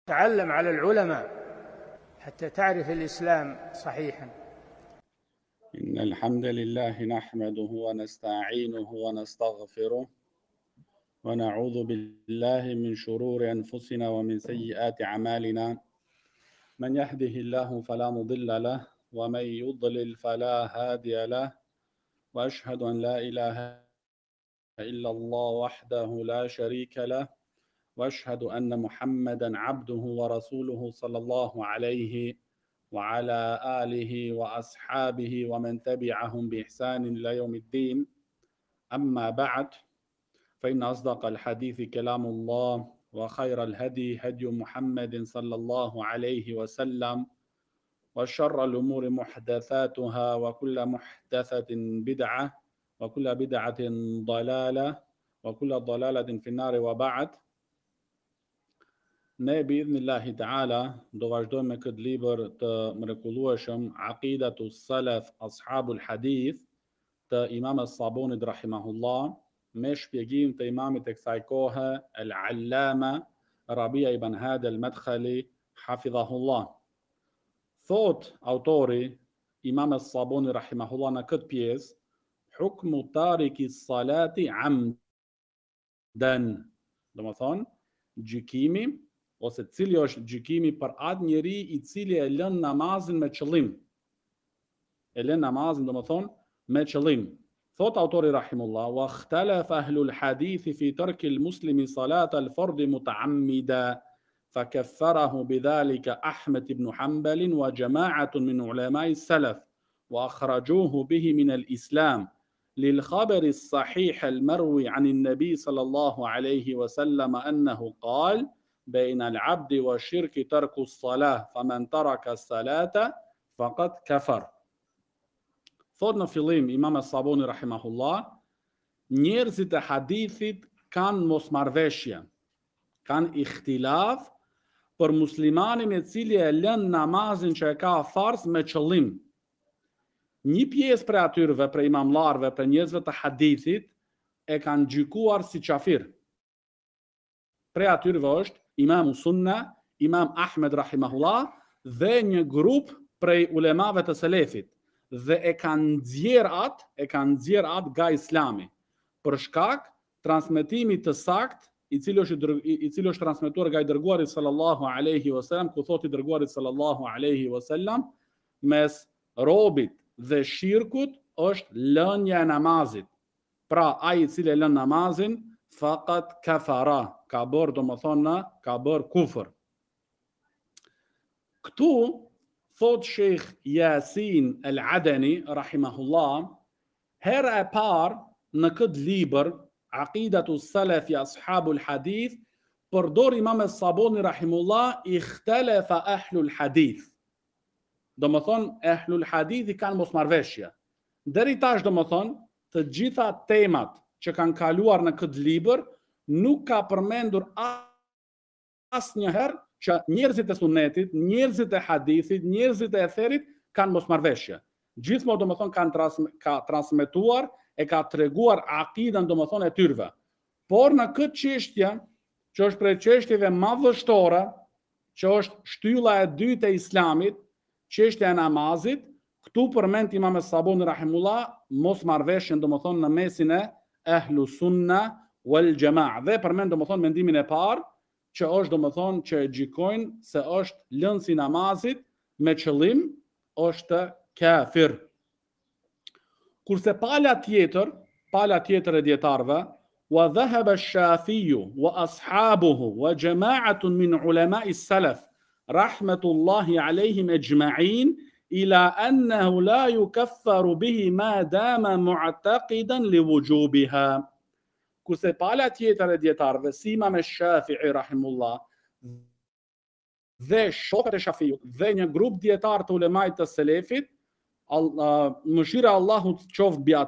تعلم على العلماء حتى تعرف الإسلام صحيحا. إن الحمد لله نحمده ونستعينه ونستغفره ونعوذ بالله من شرور أنفسنا ومن سيئات أعمالنا. من يهده الله فلا مضل له ومن يضلل فلا هادي له، وأشهد أن لا إله إلا الله وحده لا شريك له، وأشهد أن محمدا عبده ورسوله صلى الله عليه وعلى آله وأصحابه ومن تبعهم بإحسان إلى يوم الدين. أما بعد، فإن أصدق الحديث كلام الله، وخير الهدي هدي محمد صلى الله عليه وسلم، وشر الأمور محدثاتها، وكل محدثة بدعة، وكل بدعة ضلالة، وكل ضلالة في النار. وبعد. Ne bi'idhnillahi ta'ala do vazhdojmë me këtë libër të mrekullueshëm Aqidatu Salaf Ashabul Hadith të Imam As-Sabunit rahimahullah, me shpjegim të imamit e kësaj kohe Al-Allama Rabia ibn Hadi Al-Madkhali hafidhahullah. Thot autori Imam As-Sabuni rahimahullah në këtë pjesë: hukmu tariki salati amdan, do të thonë gjykimi ose cili është gjykimi për atë njeri i cili e lën namazin me qëllim. E lën namazin, do të thonë, me qëllim. Thot autori rahimullah: wa ikhtalafa ahlul hadith fi tarki al-muslimi salat al-fard muta'ammida فكفره بذلك أحمد بن حنبل وجماعة من علماء السلف، وأخرجوه به من الإسلام للخبر الصحيح المروي عن النبي صلى الله عليه وسلم أنه قال: بين العبد والشرك ترك الصلاة فمن ترك الصلاة فقد كفر. Thot në fillim Imam As-Sabuni rahimahullah, njerëzit e hadithit kanë mosmarrveshje, kanë ikhtilaf për muslimanin e cili e lën namazin që e ka farz me qëllim. Një pjesë për atyre, për imamlarve, për njerëzve të hadithit, e kanë gjykuar si qafir. Për atyre është Imam Sunna, Imam Ahmed rahimahullah dhe një grup prej ulemave të selefit, dhe e kanë nxjerr atë nga Islami për shkak transmetimit të sakt i cili është transmetuar nga i dërguari sallallahu alaihi wasallam, ku thotë i dërguari sallallahu alaihi wasallam: mes robit dhe shirkut është lënia e namazit. Pra ai i cili lën namazin faqat kafara, ka bërë, do më thonë, ka bërë kufër. Këtu thot Sheikh Yasin Al-Adani rahimahullah, hera e parë në këtë libër Aqidatu Salafi Ashabul Hadith, përdor Imam As-Sabuni rahimullah ikhtalafa ahlul hadith. Do më thonë, ahlul hadith i kanë mosmarrveshje. Deri tash, do më thonë, të gjitha temat që kanë kaluar në këtë libër nuk ka përmendur asnjëherë që njerëzit e sunetit, njerëzit e hadithit, njerëzit e etherit kanë mosmarrveshje. Gjithmonë, do më thonë, ka transmetuar e ka treguar akiden, do më thonë, e tyrve. Por në këtë çështje, që është prej çështjeve më vështore, që është shtylla e dytë e Islamit, çështja e namazit, këtu përmend Imam As-Sabuni rahimullah mosmarrveshjen, do më thonë, në mesin e ahlu sunna wal jamaa, dhe përmend, do më thonë, mendimin e parë, që është, do më thonë, që e gjykojnë se është lënësi namazit me qëllim, është kafir. Kurse pala tjetër e dietarëve: wa dhahaba ash-Shafi'u wa ashabuhu wa jama'atun min ulama'i as-salaf rahmatullahi alayhim ajma'in ila annahu la yukaffaru bihi ma dama mu'taqidan liwujubiha. Kurse pala tjetër e dietarëve, si Imam Shafi'i rahimullah dhe shokët e Shafiut dhe një grup dietar të ulemajt të selefit, mëshira Allahut qoftë mbi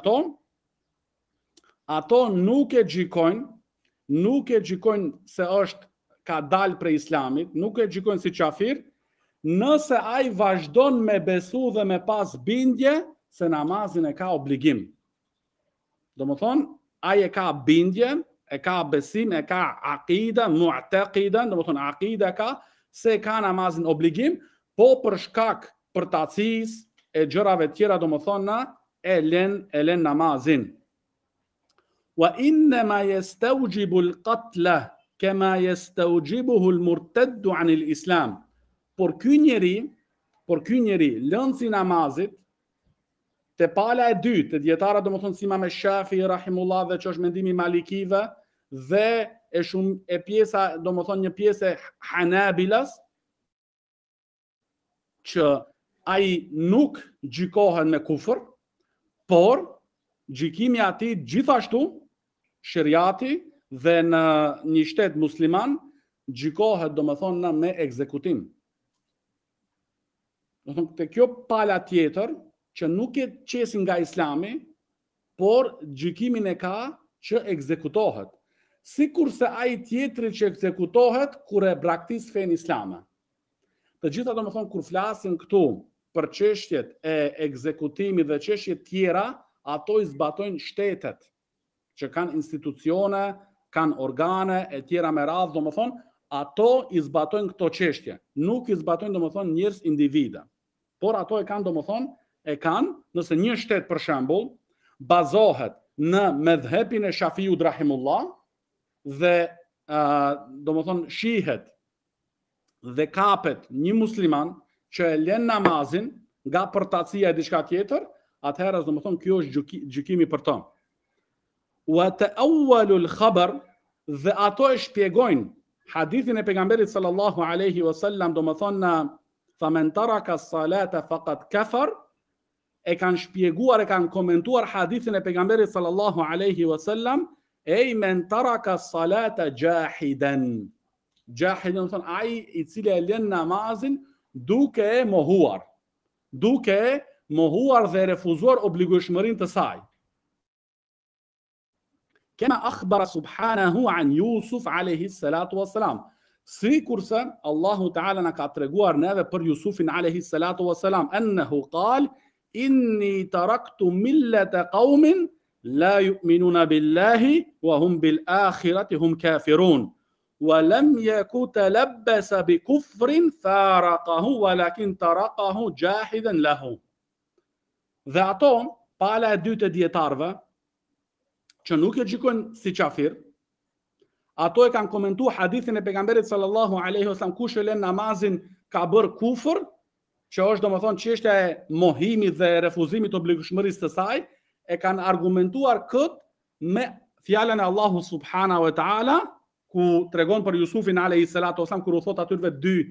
ato nuk e gjykojnë se është ka dalë prej Islamit, nuk e gjykojnë si qafir, nëse ai vazhdon me besu dhe me pas bindje se namazin e ka obligim. Do më thonë, ai e ka bindje, e ka besim, e ka aqida, mu'taqidan, do të thonë aqida ka se ka namazin obligim, po për shkak përtacisë e gjërave tjera, domethënë e lën namazin. Wa innama yastawjibu al-qatla kama yastawjibuhu al-murtaddu 'an al-islam. Por ky njeri lëndsi namazit te pala e dytë, te dietarët domethënë si Imam Shafi rahimullah dhe që është mendimi Malikive dhe e pjesa domethënë një pjesë e Hanabilas, që ai nuk gjykohet me kufër, por gjykimi i atij gjithashtu shariati dhe në një shtet musliman gjykohet domethënë me ekzekutim. Domethënë te kjo pala tjetër që nuk e qesin nga Islami, por gjykimin e ka që ekzekutohet. Sikurse ai tjetri që ekzekutohet kur e braktis fen islame. Të gjitha domethënë kur flasin këtu për çështjet e ekzekutimit dhe çështjet tjera, ato i zbatojnë shtetet që kanë institucione, kanë organe e tjera me radhë, domethënë ato i zbatojnë këto çështje. Nuk i zbatojnë domethënë njerëz individa. Por ato e kanë domethënë nëse një shtet për shembull bazohet në medhhepin e Shafiut rahimullah dhe domethënë shihet dhe kapet një musliman që e lën namazin nga përtacia e diçka tjetër, atëherë domethënë kjo është gjykimi për të. Wa ta'awwalu al-khabar, dhe ato e shpjegojnë hadithin e pejgamberit sallallahu alaihi wasallam, domethënë faman taraka as-salata faqad kafar, e kanë shpjeguar, e kanë komentuar hadithin e pejgamberit sallallahu alaihi wasallam, ej men taraka as-salata jahidan. Jahidan do të thonë ai i cili e lën namazin duke e mohuar dhe refuzuar obligueshmërinë të saj. Kema akhbara subhanahu an Yusuf alayhi salatu wassalam. Sikurse Allahu Ta'ala na ka treguar neve për Jusufin alayhi salatu wassalam, annahu qal inni taraktu millata qaumin la yu'minuna billahi wa hum bil akhirati hum kafirun. ولم يكن تلبس بكفر فارقه ولكن تركه جاحدا له. Dhe ato, pala e dytë e dietarëve, që nuk e gjykojnë si kafir, ato e kanë komentuar hadithin e pejgamberit sallallahu alaihi wasallam, kush e lën namazin ka bër kufër, që është domethënë çështja e mohimit dhe refuzimit të obligueshmërisë të saj, e kanë argumentuar kët me fjalën e Allahu subhanahu wa taala, ku tregon për Jusufin alayhi salatu wasalam, kur u thot atyre dy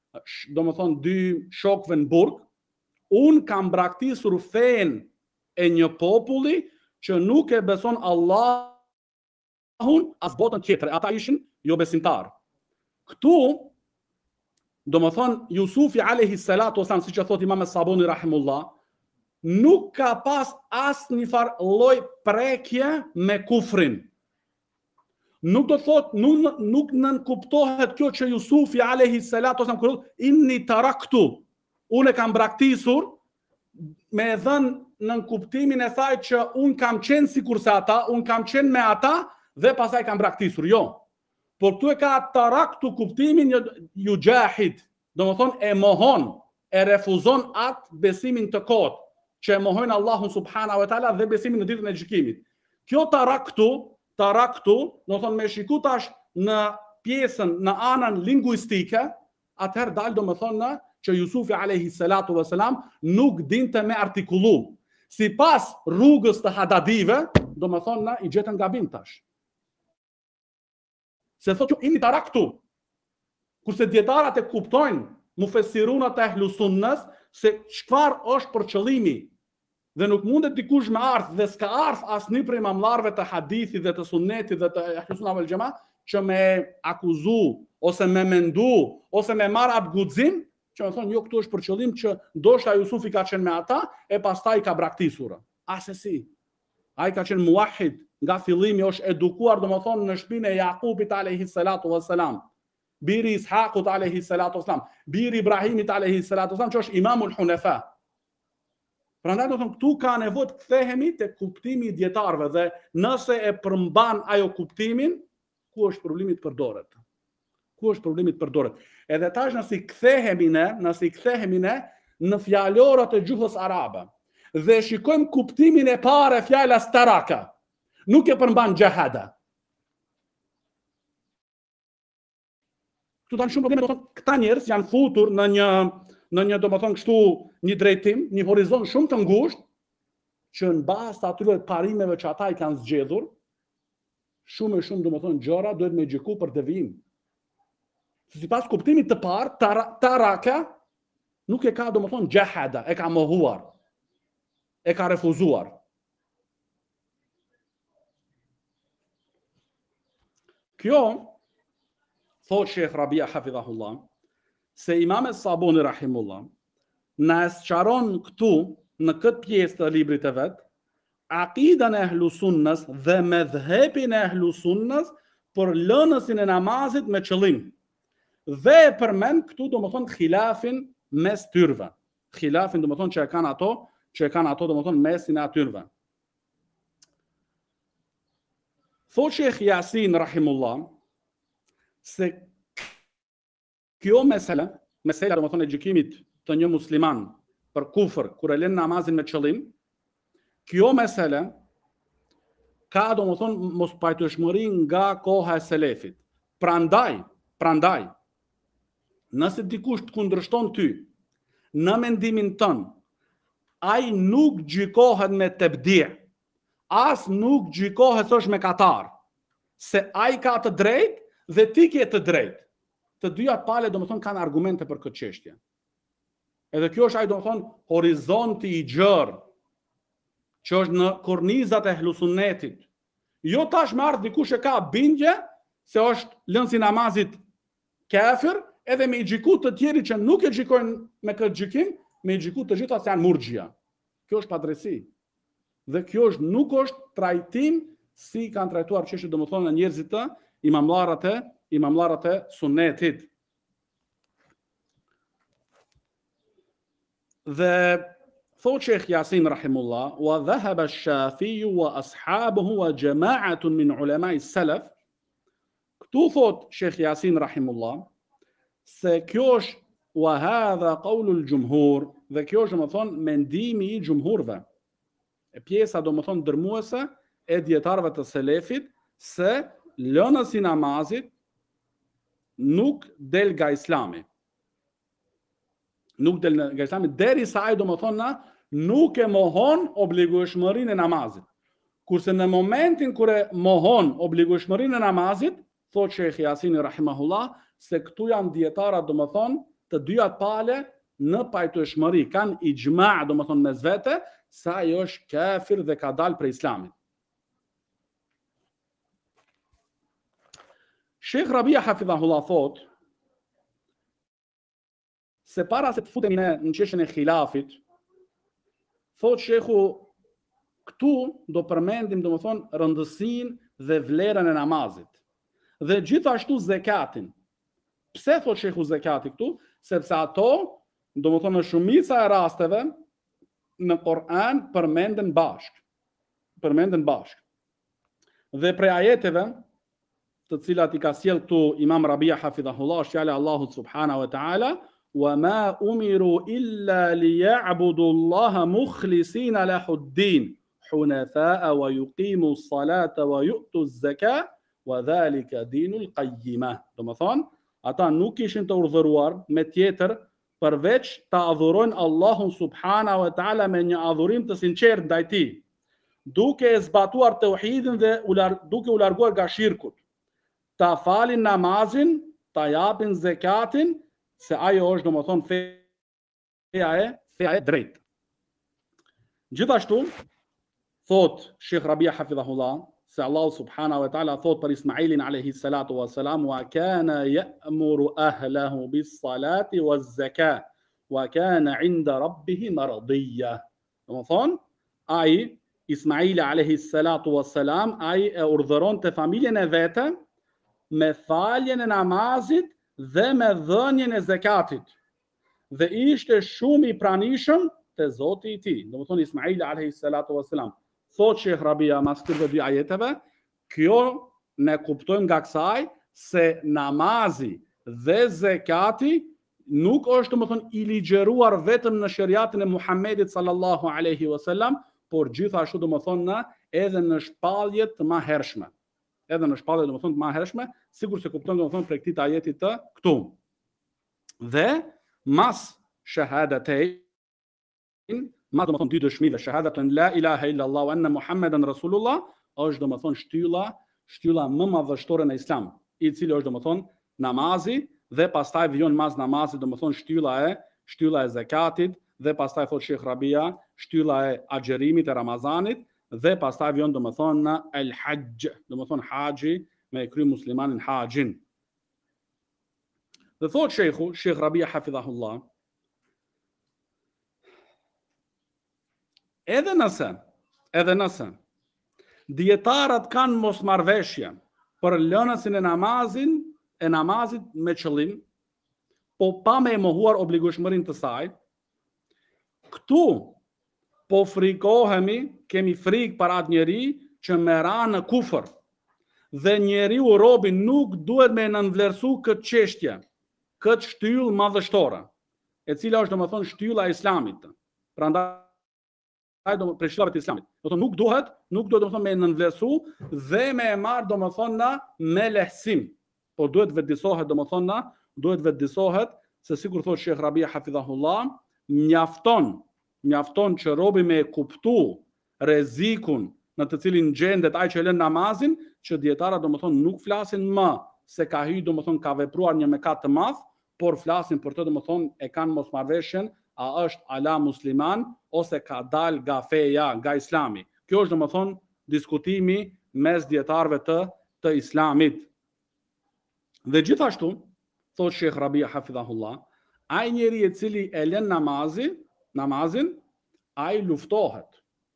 shokëve në burg, unë kam braktisur fen e një populli që nuk e beson Allahun as botën tjetër, ata ishin jo besimtar. Këtu domethënë Jusufi alayhi salatu wasalam, siç e thot Imam Sabuni rahimullah, nuk ka pas asnjë farë lloj prekje me kufrin. Nuk do thot, nuk nënkuptohet kjo që Jusufi alayhi salatu wasalam kur inni taraktu, unë kam braktisur, me e dhënë në kuptimin e saj që unë kam qenë sikurse ata, unë kam qenë me ata dhe pasaj kam braktisur. Jo. Por këtu e ka taraktu kuptimin ju gjahid, do më thonë e mohon, e refuzon atë besimin të kot, që e mohojnë Allahun subhanahu wa taala dhe besimin në ditën e gjykimit. Kjo taraktu, do thonë me shikutash në pjesën, në anën linguistike, atëherë dalë do më thonë që Jusufi alayhi salatu wasalam nuk dinte me artikulum. Si pas rrugës të hadadive, do më thonë i gjetën gabim tash. Se thot që inni taraktu, kurse dietarët e kuptojnë, mufessirunat e ehlu sunnës, se çfarë është për qëllimi. Dhe nuk mundet dikush me ardh dhe s'ka ardh asnjë prej imamllarëve të hadithit dhe të sunnetit dhe të ehlu sunna wal xhamaa që me akuzu ose me mendu ose me marr atë guxim, që më thonë jo, këtu është për qëllim që ndoshta Jusufi ka qenë me ata e pastaj ka braktisur. Asesi. Ai ka qenë muahid, nga fillimi është edukuar domethënë në shtëpinë e Jakubit alayhi salatu wassalam, biri Ishaqut alayhi salatu wassalam, biri Ibrahimit alayhi salatu wassalam, që është imamul hunafa. Prandaj do të thonë këtu ka nevojë të kthehemi te kuptimi i dietarëve dhe nëse e përmban ajo kuptimin, ku është problemi të përdoret? Ku është problemi të përdoret? Edhe tash nëse i kthehemi ne në fjalorat e gjuhës arabe dhe shikojmë kuptimin e parë e fjalës taraka, nuk e përmban jahada. Këtu kanë shumë probleme, domethënë këta njerëz janë futur në një domethënë kështu një drejtim, një horizont shumë të ngushtë që në bazë të atyre parimeve që ata i kanë zgjedhur, shumë e shumë domethënë gjëra duhet me gjyku për devijim. Sipas kuptimit të parë, taraka nuk e ka domethënë jahada, e ka mohuar, e ka refuzuar. Kjo, thot Shekh Rabia Hafidhahullah, se Imam Sabuni Rahimullah, na sqaron këtu, në këtë pjesë të librit të vet, aqidan e ehlusunnës dhe medhhepin e ehlusunnës për lënësin e namazit me qëllim. Dhe e përmend këtu domethënë khilafin mes tyrve. Khilafin domethënë që e kanë ato domethënë mesin e atyrve. Thot Shekh Yasin Rahimullah, se kjo mesela domethënë e gjykimit të një musliman për kufër, kur e lën namazin me qëllim, kjo mesele ka domethënë mos pajtueshmëri nga koha e selefit. Prandaj, nëse dikush të kundërshton ty në mendimin tënd, ai nuk gjykohet me tebdi', as nuk gjykohet thosh me katar, se ai ka të drejtë dhe ti ke të drejtë. Të dyja palë domethënë kanë argumente për këtë çështje. Edhe kjo është ai domethënë horizonti i gjerë që është në kornizat e ehlusunnetit. Jo tash me ardh dikush e ka bindje se është lënsi namazit kafir, edhe me i gjyku të tjeri që nuk e gjykojnë me këtë gjykim, me i gjyku të gjitha se janë murxhia. Kjo është padrejti. Dhe kjo nuk është trajtim si kanë trajtuar çështje domethënë në njerëzit të imamllarët e sunnetit. Dhe thot Shekh Yasin Rahimullah, wa dhahaba ash-Shafi'i wa ashabuhu wa jama'atun min ulama'i salaf. Këtu thot Shekh Yasin Rahimullah, se kjo është wa hadha qawlu al-jumhur, dhe kjo është domethënë mendimi i xhumhurve. E pjesa domethënë dërmuese e dietarëve të selefit se lënësi i namazit nuk del nga Islami. Nuk del nga Islami derisa ai domethënë nuk e mohon obligueshmërinë e namazit. Kurse në momentin kur e mohon obligueshmërinë e namazit, thot Shekh Yasin Rahimahullah, se këtu janë dietarët domethënë të dyja palë në pajtueshmëri, kanë ijma' domethënë mes vete se ai është kafir dhe ka dalë prej Islamit. Shekh Rabia Hafidhahullah thot se para se të futemi në çështjen e khilafit, thot Shekhu, këtu do përmendim domethënë rëndësinë dhe vlerën e namazit. Dhe gjithashtu zekatin. Pse thot Shekhu zekati këtu? Sepse ato, domethënë në shumica e rasteve në Kur'an përmenden bashk. Dhe prej ajeteve të cilat i ka sjell këtu Imam Rabia Hafidhahullah, fjala Allahut subhanahu wa ta'ala, wa ma umiru illa liya'budu Allaha mukhlisina lahu ad-din hunafa'a wa yuqimu as-salata wa yu'tu az-zakata wa dhalika dinul qayyimah. Domethënë, ata nuk ishin të urdhëruar me tjetër përveç ta adhurojnë Allahun subhanahu wa ta'ala me një adhurim të sinqert ndaj tij, duke e zbatuar tauhidin dhe duke u larguar nga shirkut, ta falin namazin, ta japin zekatin, se ajo është domethënë feja e drejtë. Gjithashtu thot Shekh Rabia Hafidhahullah, se Allah subhanahu wa ta'ala thot për Ismailin alayhi salatu wa salam, wa kana ya'muru ahlahu bis salati waz zakat wa kana 'inda rabbih maradiyya. Domethënë ai Ismaili alayhi salatu wa salam, ai e urdhëronte familjen e vet me faljen e namazit dhe me dhënien e zekatit. Dhe ishte shumë i pranishëm te Zoti i tij. Domethënë Ismaili alayhi salatu wa salam. Thot Shekh Rabia mas këtyre dy ajeteve, kjo ne kuptojmë nga kësaj se namazi dhe zekati nuk është domethënë i ligjëruar vetëm në shariatin e Muhamedit sallallahu alaihi wasallam, por gjithashtu domethënë edhe në shpalljet të mëhershme. Edhe në shpalljet domethënë të mëhershme, sikur se kupton domethënë prej këtij ajeti të këtu. Dhe mas shahadatein, ma domethënë dy dëshmive, shahadatun la ilaha illallah wa anna Muhammeden Rasulullah, është domethënë shtylla më madhështore në Islam, i cili është domethënë namazi, dhe pastaj vjen mas namazit domethënë shtylla e zakatit, dhe pastaj thot Sheikh Rabia shtylla e agjerimit e Ramazanit, dhe pastaj vjen domethënë el hajj, domethënë haxhi, me kry muslimanin haxhin. Dhe thot Sheikh Rabia hafidhahullah, edhe nëse dietarët kanë mosmarrveshje për lënësin e namazit me qëllim, po pa me mohuar obligueshmërinë të saj, këtu po frikohemi, kemi frikë për atë njeri që merra në kufër, dhe njeriu robi nuk duhet me nënvlerësu këtë çështje, këtë shtyllë madhështore, e cila është domethënë shtylla e Islamit. Prandaj për shtyllave të Islamit. Nuk duhet domethënë me nënvlerësu dhe me e marrë domethënë me lehtësim. Po duhet vetëdijsohet se sikur thotë Sheikh Rabia hafidhahullah, mjafton që robi me kuptu rrezikun në të cilin gjendet ai që lën namazin, që dietarët domethënë nuk flasin më se ka hyrë domethënë ka vepruar një mëkat të madh, por flasin për të domethënë e kanë mosmarrveshjen a është ala musliman ose ka dal nga feja, nga Islami. Kjo është domethënë diskutimi mes dietarëve të Islamit. Dhe gjithashtu, thot Sheikh Rabia hafidhahullah, ai njeri i cili e lën namazin, ai luftohet.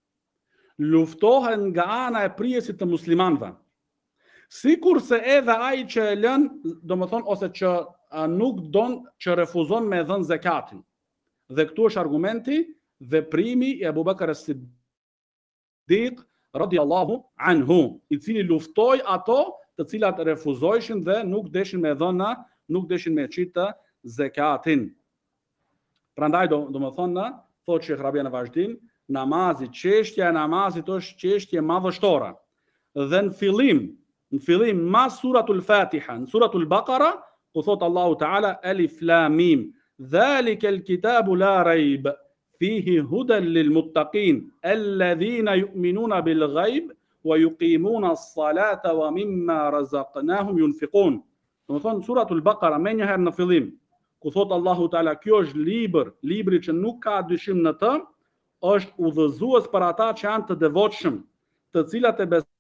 Luftohet nga ana e prijesit të muslimanëve. Sikurse edhe ai që e lën, domethënë ose që nuk don, që refuzon me dhënë zakatin. Dhe këtu është argumenti veprimi i Abu Bakr as-Siddiq radiallahu anhu, i cili luftoi ato të cilat refuzojshin dhe nuk deshin me dhëna, nuk deshin me qitë zakatin. Prandaj domethënë, thot Sheikh Rabia në vazhdim, çështja e namazit është çështje madhështore. Dhe në fillim mas suratul Fatiha, në suratul Baqara, ku thot Allahu Ta'ala Alif Lam Mim, dhalika al-kitabu la rayb fihi hudan lil-muttaqin alladhina yu'minuna bil-ghayb wa yuqimuna as-salata wa mimma razaqnahum yunfiqun. Domethënë suratul Baqara më njëherë në fillim, ku thot Allahu Ta'ala, kjo është libri që nuk ka dyshim në të, është udhëzues për ata që janë të devotshëm, të cilat e besojnë.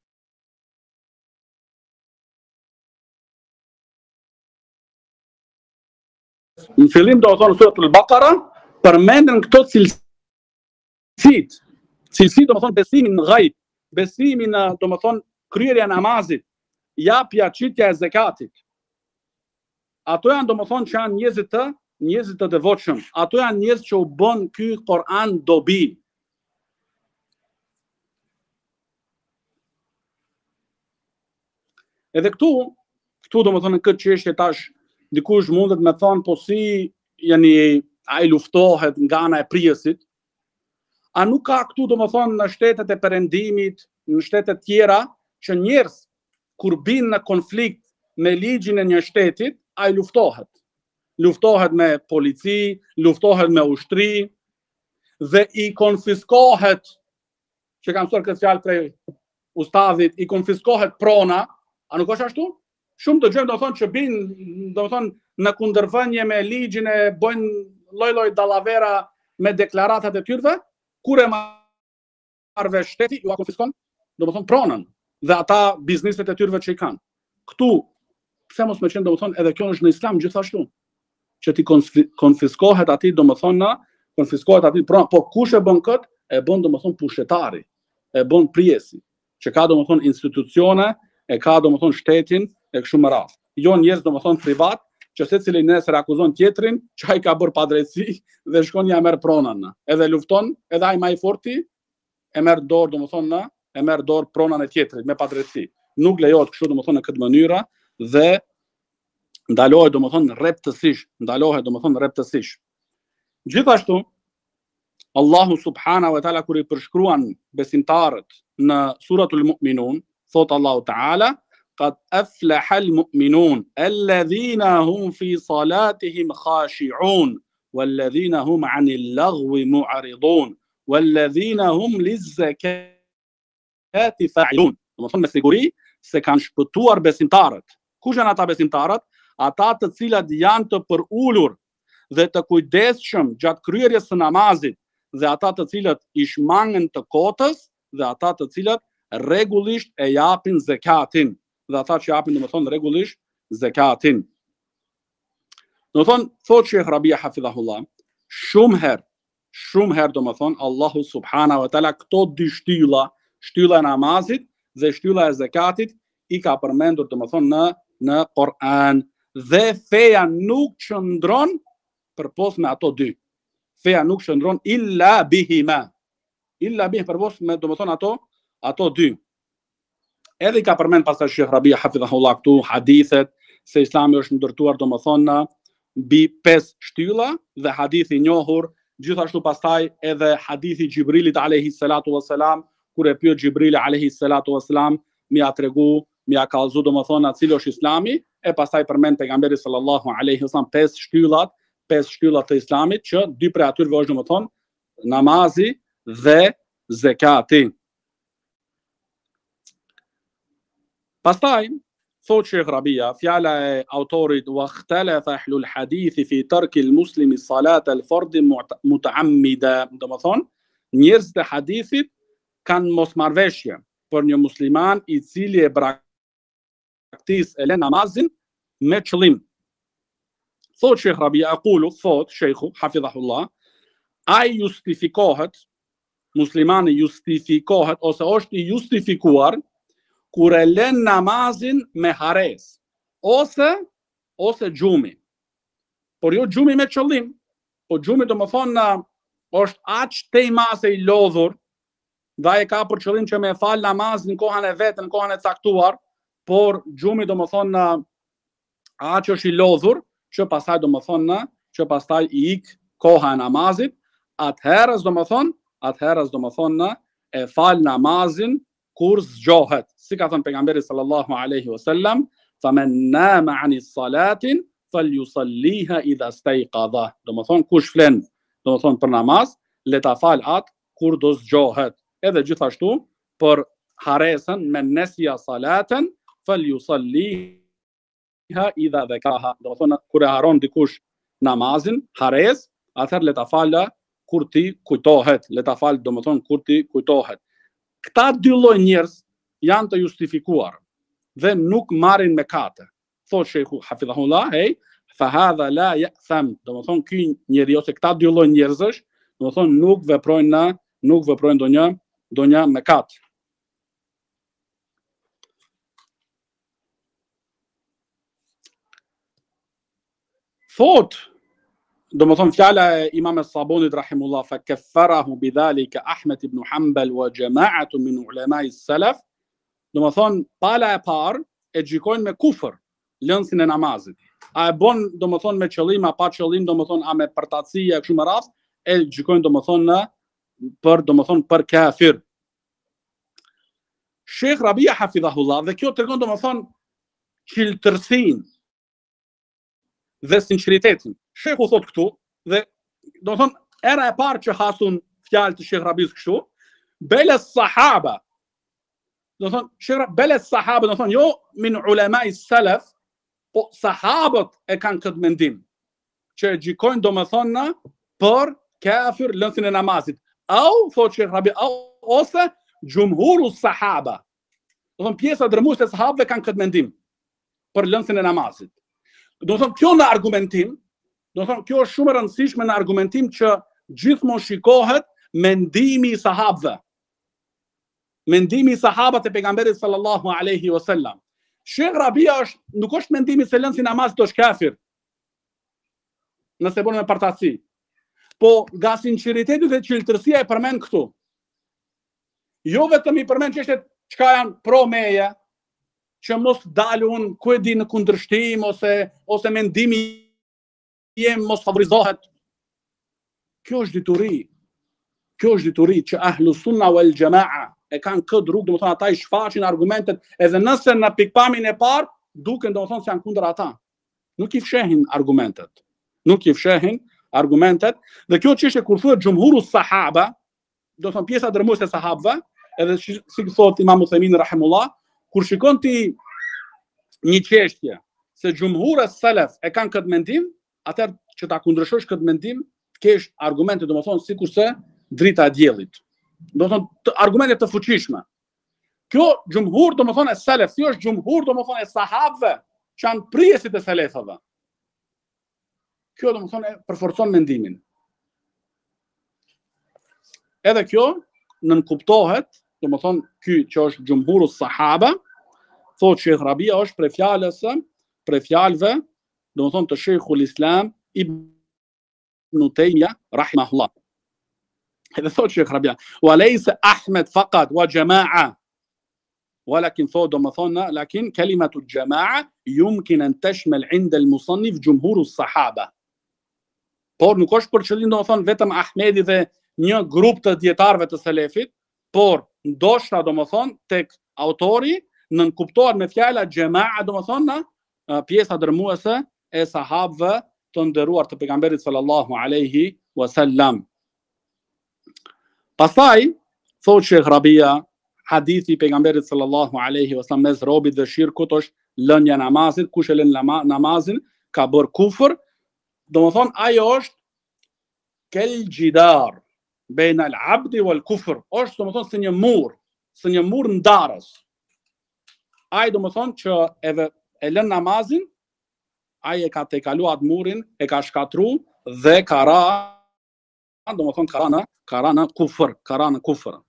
Në fillim do të thonë suratul Baqara përmenden këto cilësit. Cilësit do të thonë besimin në ghaib, besimin në do të thonë kryerja e namazit, japja çitja e zakatit. Ato janë do të thonë që janë njerëz të devotshëm. Ato janë njerëz që u bën ky Kur'an dobi. Edhe këtu do të thonë këtë çështje tash dikush mundet me thonë, po si ai luftohet nga ana e prijesit, a nuk ka këtu do më thonë në shtetet e perëndimit, në shtetet tjera, që njerëz kur bin në konflikt me ligjin e një shtetit, ai luftohet. Luftohet me polici, luftohet me ushtri, dhe i konfiskohet, që kam mësuar këtë fjalë prej ustadhit, i konfiskohet prona, a nuk është ashtu? Shumë të gjëmë do thonë që bin, do thonë në kundërvënje me ligjin e bojnë lloj dallavera me deklaratat e tyrve, kur e marrë shteti, ju a konfiskon, do thonë pronën, dhe ata bizniset e tyrve që i kanë. Këtu, pse mos me qenë do thonë edhe kjo është në Islam gjithashtu, që ti konfiskohet ati do thonë, konfiskohet ati prona, por kush e bën këtë? E bën do thonë pushetari, e bën prijesi, që ka do thonë institucione, e ka do thonë shtetin, e kështu me radhë. Jo njerëz do thonë privat, që secili nesër akuzon tjetrin që ai ka bërë padrejti dhe shkon ja merr pronën. Edhe lufton, edhe ai më i forti e merr dorë do thonë, e merr dorë pronën e tjetrit me padrejti. Nuk lejohet kështu do thonë në këtë mënyrë dhe ndalohet domethënë rreptësisht, ndalohet domethënë rreptësisht. Gjithashtu Allahu subhanahu wa taala kur I përshkruan besimtarët në suratul Mu'minun, thot Allahu Taala qad aflaha al-mu'minun alladhina hum fi salatihim khashi'un walladhina hum 'anil laghwi mu'ridun walladhina hum liz-zakati fa'ilun. Domethënë me siguri se kanë shpëtuar besimtarët. Kush janë ata besimtarët? Ata të cilat janë të përulur dhe të kujdesshëm gjatë kryerjes së namazit, dhe ata të cilët I shmangen të kotës, dhe ata të cilët rregullisht e japin zakatin, dhe ata që japin domethënë rregullisht zakatin. Domethënë thot Sheikh Rabia hafidhahullah, shumë herë domethënë Allahu subhanahu wa taala këto dy shtylla, shtylla e namazit dhe shtylla e zakatit I ka përmendur domethënë në Kur'an, dhe feja nuk qëndron përpos me ato dy. Feja nuk qëndron illa bihima. Illa bih përpos me domethënë ato dy. Edhe I ka përmend pastaj Sheikh Rabia hafidhahullah këtu hadithet se Islami është ndërtuar domethënë mbi 5 shtylla, dhe hadithi I njohur, gjithashtu pastaj edhe hadithi Xhibrilit alayhi salatu wassalam, kur e pyet Xhibrili alayhi salatu wassalam, mi a tregu, mi a kallëzu domethënë cili është Islami, e pastaj përmend pejgamberi sallallahu alaihi wasallam 5 shtyllat të Islamit, që dy prej atyre është domethënë namazi dhe zakati. Pastaj thot Sheikh Rabia, fjala e autorit wa ikhtalafa ahlul hadithi fi tarki al-muslimi salat al-fard muta'ammida, domethënë njerëzit e hadithit kanë mosmarrveshje për një musliman I cili e braktis e lën namazin me qëllim. Thot Sheikh Rabia, aqulu, thot Sheikhu hafidhahullah, ai justifikohet, muslimani justifikohet ose është I justifikuar kur e lën namazin me hares ose gjumi. Por jo gjumi me qëllim, po gjumi domethënë është aq tej mase I lodhur, dhe ai ka për qëllim që me fal namazin në kohën e vet, në kohën e caktuar, por gjumi domethënë aq është I lodhur që pastaj domethënë I ik koha e namazit, atëherës domethënë e fal namazin kur zgjohet. Si ka thënë pejgamberi sallallahu alaihi wasallam, faman nama 'ani salatin falyusalliha idha stayqadha. Domethënë kush flen domethënë për namaz, le ta fal atë kur do zgjohet. Edhe gjithashtu për haresën me nesja salaten falyusalliha idha dhakaraha. Domethënë kur e haron dikush namazin, hares, atëherë le ta falë kur ti kujtohet, le ta falë domethënë kur ti kujtohet. Këta dy lloj njerëz janë të justifikuar dhe nuk marrin me kate. Thot Sheikhu hafidhahullah, fa hadha la ya'tham, domethënë ky njeri ose këta dy lloj njerëzsh, domethënë nuk veprojnë ndonjë mekat. Thot domethënë fjala e Imam Sabunit rahimullah, fa kaffarahu bidhalika Ahmed ibn Hanbal wa jama'atu min ulama'i salaf. Domethënë pala e parë e gjykojnë me kufër lëndsin e namazit. A e bën domethënë me qëllim a pa qëllim, domethënë a me përtatësi e kështu me radhë, e gjykojnë domethënë për kafir. Sheikh Rabia hafidhahullah, dhe kjo tregon domethënë qiltërsinë dhe sinqeritetin. Sheikhu thot këtu, dhe domethënë era e parë që hasun fjalë të Sheikh Rabis kështu, bele sahaba. Domethënë Sheikh bele sahaba, domethënë jo min ulama'i salaf, po sahabët e kanë këtë mendim, që e gjykojnë domethënë për kafir lëndsin e namazit. Au thot Sheikh Rabi, ose gjumhuru sahaba. Domethënë pjesa dërmuese e sahabëve kanë këtë mendim për lëndsin e namazit. Domethënë kjo në argumentim, domethënë kjo është shumë e rëndësishme në argumentim që gjithmonë shikohet mendimi I sahabëve. Mendimi I sahabët e pejgamberit sallallahu alaihi wasallam. Sheikh Rabia nuk është mendimi se lëndsi I namazit është kafir. Nëse bën me partasi. Po nga sinqeriteti dhe qiltërsia e përmend këtu. Jo vetëm I përmend çështjet çka janë pro meje, që mos dalun, ku e di, në kundërshtim ose mendimi jem mos favorizohet. Kjo është dituri. Kjo është dituri që ahlu sunna wal jamaa e kanë këtë rrugë, domethënë ata i shfaqin argumentet, edhe nëse në pikpamjen e parë duken domethënë se janë kundër ata. Nuk i fshehin argumentet. Nuk i fshehin argumentet. Dhe kjo çështje kur thuhet xhumhuru sahaba, do të thonë pjesa dërmuese e sahabëve, edhe si thot Imam Uthaymin rahimullah, kur shikon ti një çështje se xhumhuri salaf e kanë këtë mendim, atëherë që ta kundrështosh këtë mendim, të kesh argumente domethënë sikurse drita e diellit. Do të thonë argumente të fuqishme. Kjo xhumhur domethënë e salaf, si është xhumhur domethënë e sahabëve që janë prijesit e selefëve. Kjo domethënë përforcon mendimin. Edhe kjo nënkuptohet, domethënë ky që është xhumhuru sahaba, thotë Sheikh Rabia është prej fjalëve, domethënë të Sheikhul Islam Ibn Taymiyah rahimahullah. Edhe thotë Sheikh Rabia, wa laysa Ahmed faqat wa jamaa. ولكن ثو domethënë, lakin kalimatu jamaa yumkin an tashmal 'inda al-musannif jumhur as-sahaba. Por nuk është për qëllim domethënë vetëm Ahmedi dhe një grup të dietarëve të selefit, por ndoshta domethënë tek autori nënkuptohet me fjala jamaa domethënë pjesa dërmuese e sahabëve të nderuar të pejgamberit sallallahu alaihi wasallam. Pastaj thotë Sheikh Rabia, hadithi i pejgamberit sallallahu alaihi wasallam mes robit dhe shirkut është lënia e namazit, kush e lën namazin ka bërë kufër. Domethënë ajo është kel jidar baina al-abd wal kufr, është domethënë si një mur ndarës. Ai domethënë që e lën namazin, ai e ka tejkaluar murin, e ka shkatru dhe ka domethënë ka në kufër.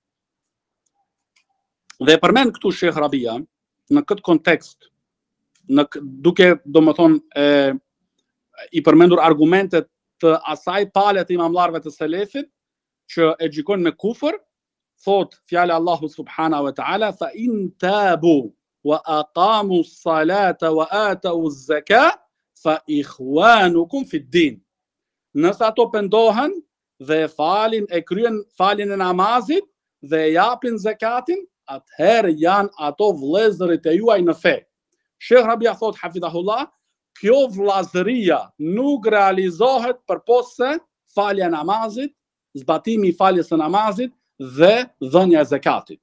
Dhe përmend këtu Sheikh Rabia në këtë kontekst, duke domethënë i përmendur argumentet të asaj pale të imamlarëve të selefit që e gjykojnë me kufër, thot fjala Allahu subhanahu wa ta'ala, fa in tabu wa aqamu s-salata wa atau z-zaka fa ikhwanukum fi d-din. Nëse ato pendohen dhe kryen falin e namazit dhe japin zakatin, atëherë janë ato vëllezërit e juaj në fe. Sheikh Rabia thot hafidhahullah, kjo vëllazëria nuk realizohet përposë se falja e namazit, zbatimi i faljes së namazit dhe dhënia e zakatit.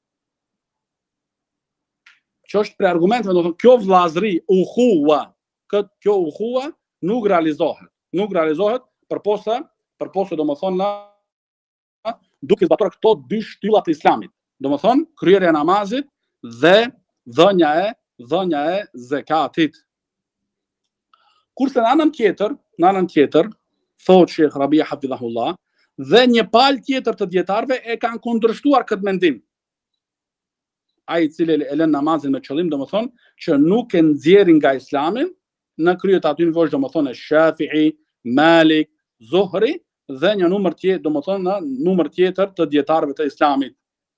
Që është për argumenteve, do të thonë kjo vëllazëri kjo uhuwa nuk realizohet përposë domethënë duke zbatuar këto dy shtyllat të islamit. Domethënë kryerja e namazit dhe dhënia e zakatit. Kurse në anën tjetër, thotë Sheikh Rabia hafidhahullah, dhe një palë tjetër të dietarëve e kanë kundërshtuar këtë mendim. Ai i cili e lën namazin me qëllim, domethënë që nuk e nxjerrin nga Islami, në krye të aty nivosh domethënë Shafi'i, Malik, Zuhri dhe një numër tjetër të dietarëve të Islamit.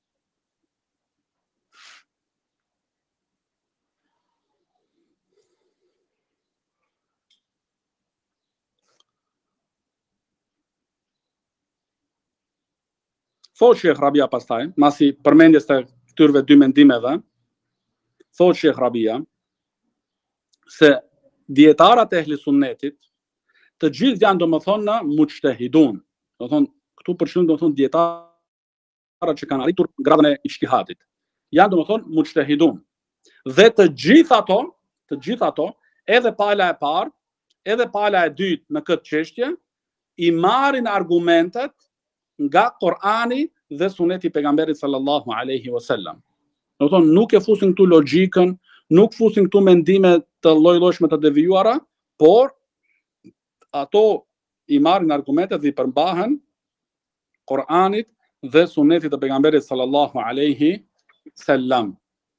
Thotë Sheikh Rabia pastaj, masi përmendjes të këtyre dy mendimeve, thotë Sheikh Rabia se dietarët e ehli sunnetit të gjithë janë domethënë mujtahidun. Domethënë këtu për shembull domethënë dietarët që kanë arritur gradën e ijtihadit janë domethënë mujtahidun. Dhe të gjithë ato, edhe pala e parë, edhe pala e dytë në këtë çështje, i marrin argumentet nga Kur'ani dhe suneti i pejgamberit sallallahu alaihi wasallam. Do të thonë nuk e fusin këtu logjikën, nuk fusin këtu mendime të lloj-llojshme të devijuara, por ato i marrin argumentet dhe i përmbahen Kur'anit dhe sunetit të pejgamberit sallallahu alaihi wasallam.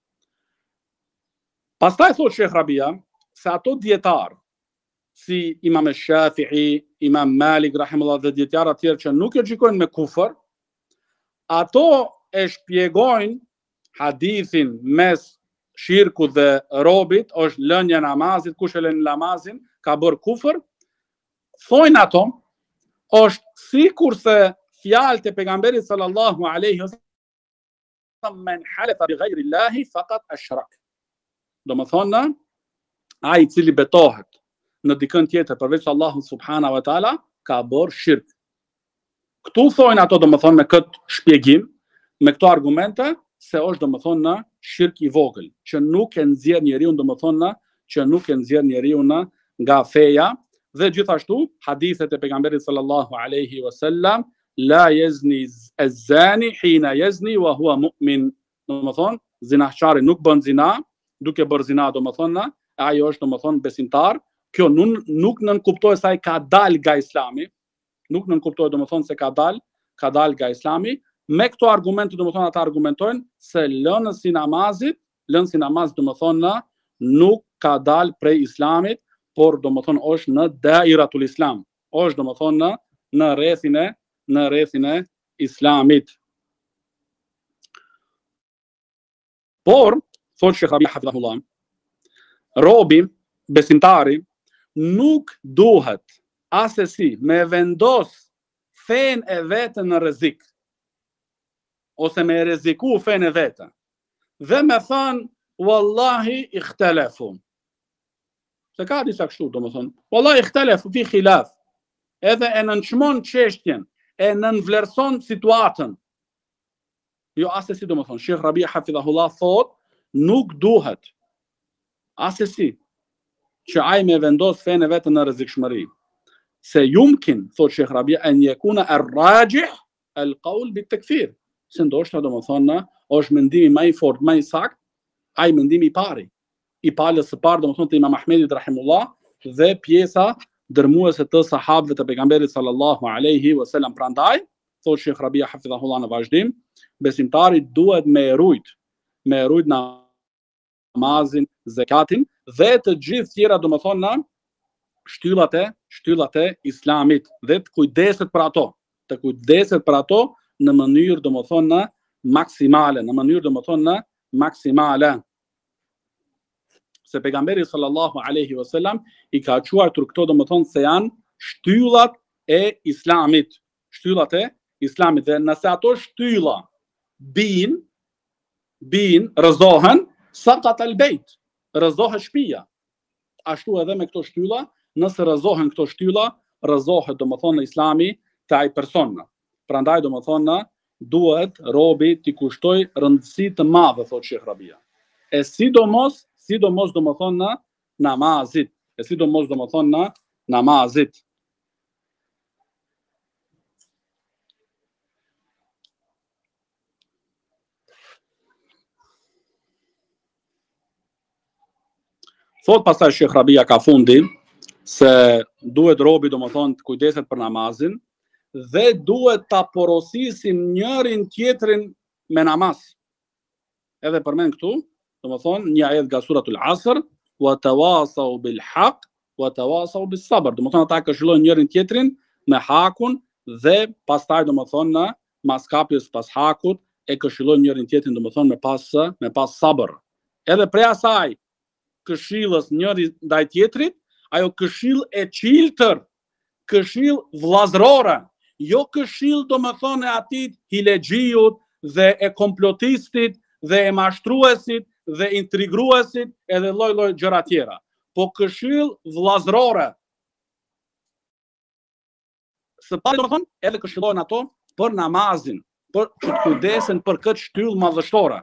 Pastaj thotë Sheikh Rabia se ato dietar si Imam Shafi'i, Imam Malik rahimullah dhe dietarë të tjerë që nuk e gjykojnë me kufër, ato e shpjegojnë hadithin mes shirku dhe robit është lënja e namazit, kush e lën namazin ka bërë kufër. Thojnë ato, është sikurse fjalët e pejgamberit sallallahu alaihi wasallam men halafa bi ghayri llahi faqad ashrak. Domethënë, ai i cili betohet në dikën tjetër përveç Allahut subhanahu wa taala ka bërë shirk. Këtu thojnë ato domethënë me këtë shpjegim, me këto argumente, se është domethënë në shirk i vogël, që nuk e nxjerr njeriu domethënë që nuk e nxjerr njeriu nga feja, dhe gjithashtu hadithet e pejgamberit sallallahu alaihi wasallam la yazni az-zani hina yazni wa huwa mu'min. Domethënë, zinahçari nuk bën zina duke bërë zina, domethënë ai është domethënë besimtar. Kjo nuk nënkuptohet se ai ka dalë nga Islami, nuk nënkuptohet domethënë se ka dalë nga Islami. Me këto argumente domethënë ata argumentojnë se lënësi i namazit domethënë nuk ka dalë prej Islamit, por domethënë është në dairatul Islam, është domethënë në rrethin e Islamit. Por thotë Sheikh Rabi hafidhahullah, robi besimtari nuk duhet asesi me vendos fen e vetën në rrezik, ose me rreziku fen e vetën, dhe me thënë wallahi ikhtalafu. Se ka disa kështu domethënë, wallahi ikhtalafu fi khilaf, edhe e nënçmon çështjen, e nënvlerëson situatën. Jo asesi domethënë, Sheikh Rabi hafidhahullah thotë, nuk duhet asesi që ai me vendos fen e vetën në rrezikshmëri. Se yumkin, thot Sheikh Rabi, an yakuna ar-rajih al-qawl bit-takfir. Se ndoshta domethënë është mendimi më i fortë, më i saktë, ai mendimi i pari, i palës së parë domethënë të Imam Ahmedit rahimullah dhe pjesa dërmuese të sahabëve të pejgamberit sallallahu alaihi wasallam. Prandaj, thot Sheikh Rabi hafidhahullah në vazhdim, besimtari duhet me rujt namazin, zakatin dhe të gjithë tjera domethënë shtyllat e Islamit, dhe të kujdeset për ato, në mënyrë domethënë maksimale, Se pejgamberi sallallahu alaihi wasallam i ka quajtur këto domethënë se janë shtyllat e Islamit, dhe nëse ato shtylla bin, rëzohen, saqat al-bayt, rëzohet shtëpia. Ashtu edhe me këto shtylla, nëse rëzohen këto shtylla, rëzohet domethënë Islami te ai person. Prandaj domethënë duhet robi t'i kushtoj rëndësi të madhe, thotë Sheikh Rabia. E sidomos domethënë namazit. Thot pastaj Sheikh Rabia ka fundi se duhet robi domethënë të kujdeset për namazin dhe duhet ta porosisim njërin tjetrin me namaz. Edhe përmend këtu, domethënë një ajet nga suratul Asr, wa tawasau bil haq wa tawasau bis sabr. Domethënë ata këshillojnë njërin tjetrin me hakun dhe pastaj domethënë maskapjes pas hakut e këshillojnë njërin tjetrin domethënë me pas sabër. Edhe prej asaj këshillës njëri ndaj tjetrit, ajo këshill e çiltër, këshill vllazërore, jo këshill domethënë atit hilexhiut dhe e komplotistit dhe e mashtruesit dhe intrigruesit edhe lloj gjëra tjera, po këshill vllazërore. Së pari domethënë edhe këshillojnë ato për namazin, për që të kujdesen për këtë shtyllë madhështore,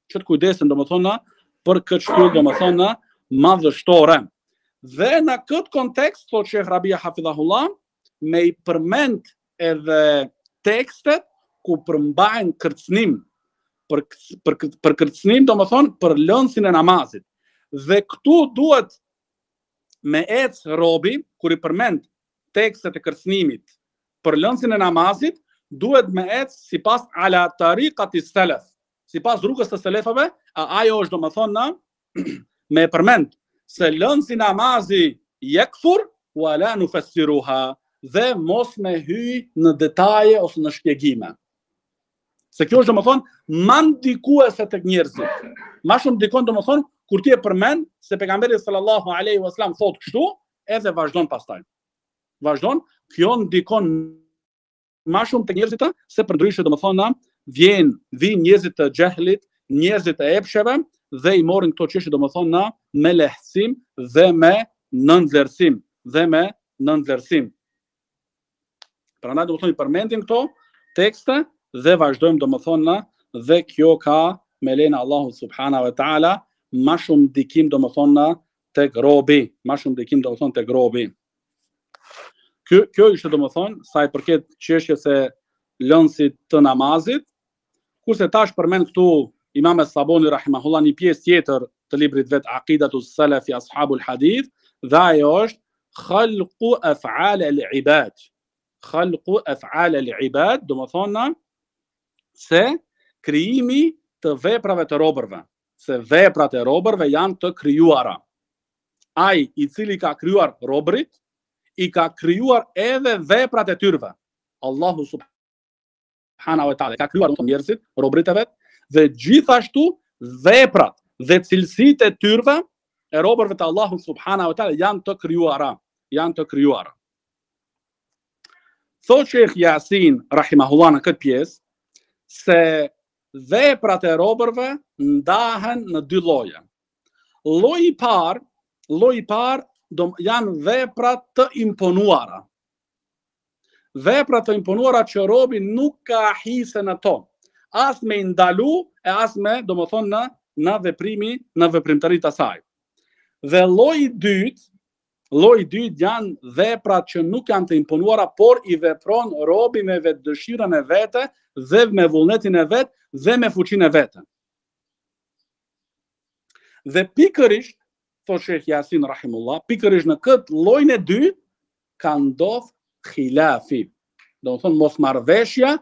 madhështore. Dhe në këtë kontekst, thot Sheikh Rabia hafidhahullah, me i përmend edhe tekstet ku përmbajnë kërcënim, për kërcënim domethënë për lëndsin e namazit. Dhe këtu duhet me ecë robi, kur i përmend tekstet e kërcënimit për lëndsin e namazit, duhet me ecë sipas ala tariqati salaf, sipas rrugës të selefëve. Ajo është domethënë me përmend se lëndsi namazi yakfur wala nufassiruha, dhe mos me hyj në detaje ose në shpjegime. Se kjo është domethënë më ndikuese tek njerëzit. Ma shumë ndikon domethënë kur ti e përmend se pejgamberi sallallahu alaihi wasallam thotë kështu, edhe vazhdon pastaj. Vazhdon, kjo ndikon ma shumë të njerëzit se përndryshe domethënë vin njerëzit të xehlit, njerëzit e epsheve dhe i morin këto çështje domethënë me lehtësim dhe me nënvlerësim. Prandaj domethënë i përmendim këto tekste dhe vazhdojmë domethënë dhe kjo ka me lejen e Allahut subhanahu wa taala ma shumë ndikim domethënë tek robi, ma shumë ndikim domethënë tek robi. Kjo ishte domethënë sa i përket çështjes së lëndësit të namazit, kurse tash përmend këtu Imam Saboni rahimahullah një pjesë tjetër të librit vet Aqidatus Salafi Ashabul Hadith, dhe ajo është khalqu af'al al-ibad. Khalqu af'al al-ibad, domethënë se krijimi të veprave të robërve, se veprat e robërve janë të krijuara. Ai i cili ka krijuar robërit, i ka krijuar edhe veprat e tyre. Allahu subhanahu wa taala ka krijuar njerëzit, robërit e vet, dhe gjithashtu veprat dhe cilësitë e tyre e robërve të Allahu subhanahu wa taala janë të krijuara. Thotë Sheikh Yasin rahimahullah në këtë pjesë se veprat e robërve ndahen në dy lloje. Lloji i parë janë veprat të imponuara. Veprat të imponuara që robi nuk ka hise në to, as me ndalu e as me domethënë në veprimtaritë e saj. Dhe lloji i dytë janë veprat që nuk janë të imponuara, por i vepron robi me vetë dëshirën e vete dhe me vullnetin e vet dhe me fuqinë e vete. Dhe pikërisht, thotë Sheikh Yasin rahimullah, pikërisht në këtë llojin e dytë ka ndodhur khilafi. Domethënë mosmarrveshja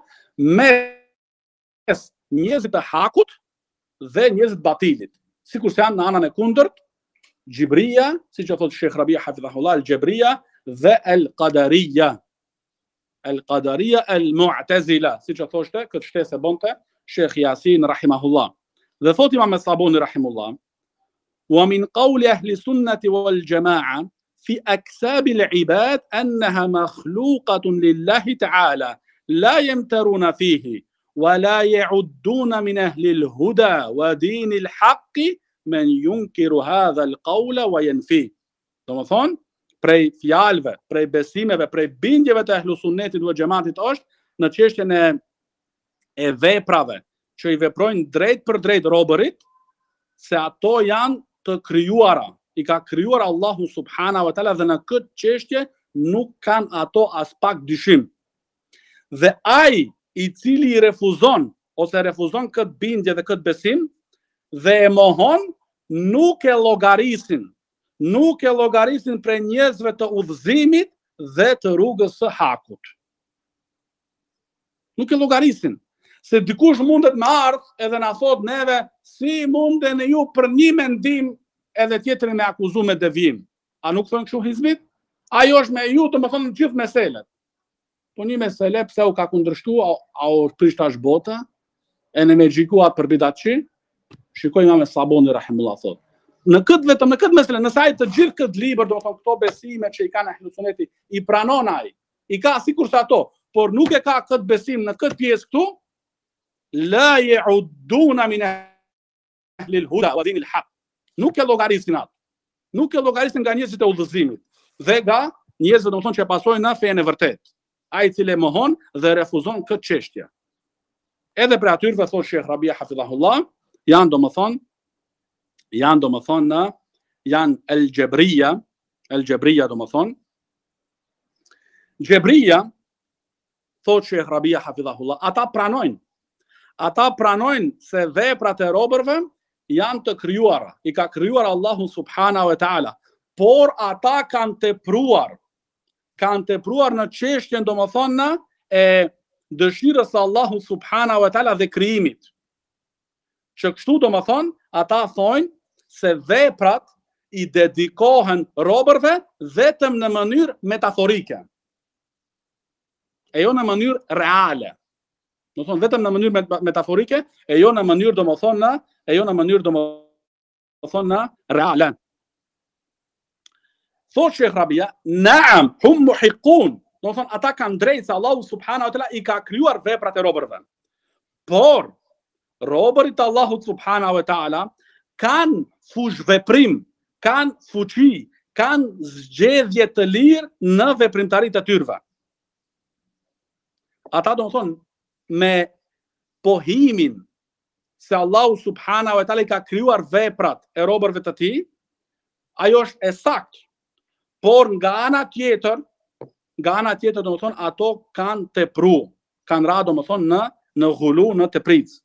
mes njerëzit të hakut dhe njerëzit të batilit. Sikur se janë në anën e kundërt, Gjibria, siç e thotë Sheikh Rabia hafidhahullah, al-Gjibria dhe al-Qadariyya. Al-Qadariyya al-Mu'tazila, siç e thoshte, këtë shtesë bonte Sheikh Yasin rahimahullah. Dhe thotë Imam Sabuni rahimullah, ومن قول أهل السنة والجماعة في أكساب العباد أنها مخلوقة لله تعالى لا يمترون فيه ولا يعدون من أهل الهدى ودين الحق من ينكر هذا القول وينفيه. Domethënë, prej fjalëve, prej besimeve, prej bindjeve të Ahlu Sunnetit wal Xhamatit është në çështjen e veprave që i veprojnë drejt për drejt robërit, se ato janë të krijuara, i ka krijuar Allahu subhanahu wa taala dhe në këtë çështje nuk kanë ato as pak dyshim. Dhe ai i cili i refuzon këtë bindje dhe këtë besim dhe e mohon, nuk e llogarisin prej njerëzve të udhëzimit dhe të rrugës së hakut. Nuk e llogarisin. Se dikush mundet me ardh edhe na thot neve si munden ju për një mendim edhe tjetrin me akuzu me devijim. A nuk thonë kështu hizbit? Ajo është me ju të më thonë gjithë meselet. Po një mesele pse u ka kundërshtu, a u prish tash bota, e në me gjikuat për bidatçi, shikoj Imam Saboni rahimullah thot. Në këtë mesele, nëse ai të gjithë këtë libër, do të thonë këto besime që i kanë Ahlu Sunneti, i pranon ai, i ka sikur se ato, por nuk e ka këtë besim në këtë pjesë këtu, la ya'udduna min ahli al-huda wa din al-haq. Nuk e llogarisin atë. Nuk e llogarisin nga njerëzit e udhëzimit dhe nga njerëzit domethënë që pasojnë në fenë e vërtetë. Ai i cili mohon dhe refuzon këtë çështje. Edhe për atyre thotë Sheikh Rabia hafidhahullah, janë al-Jabriya domethënë. Jabria thotë Sheikh Rabia hafidhahullah, ata pranojnë se veprat e robërve janë të krijuara, i ka krijuar Allahu subhanahu wa taala, por ata kanë tepruar në çështjen domethënë e dëshirës së Allahu subhanahu wa taala dhe krijimit. Që kështu domethënë ata thonë se veprat i dedikohen robërve vetëm në mënyrë metaforike, e jo në mënyrë reale. Do thonë vetëm në mënyrë metaforike e jo në mënyrë domethënë reale. Thot Sheikh Rabia, "Naam, hum muhiqun." Do thonë ata kanë drejtë se Allahu subhanahu wa taala i ka krijuar veprat e robërve. Por robërit e Allahut subhanahu wa taala kanë fush veprim, kanë fuqi, kanë zgjedhje të lirë në veprimtaritë e tyre. Ata do të thonë me pohimin se Allahu subhanahu wa taala i ka krijuar veprat e robërve të tij, ajo është e saktë. Por nga ana tjetër do të thonë ato kanë tepru, kanë ra do të thonë në ghulu, në tepric.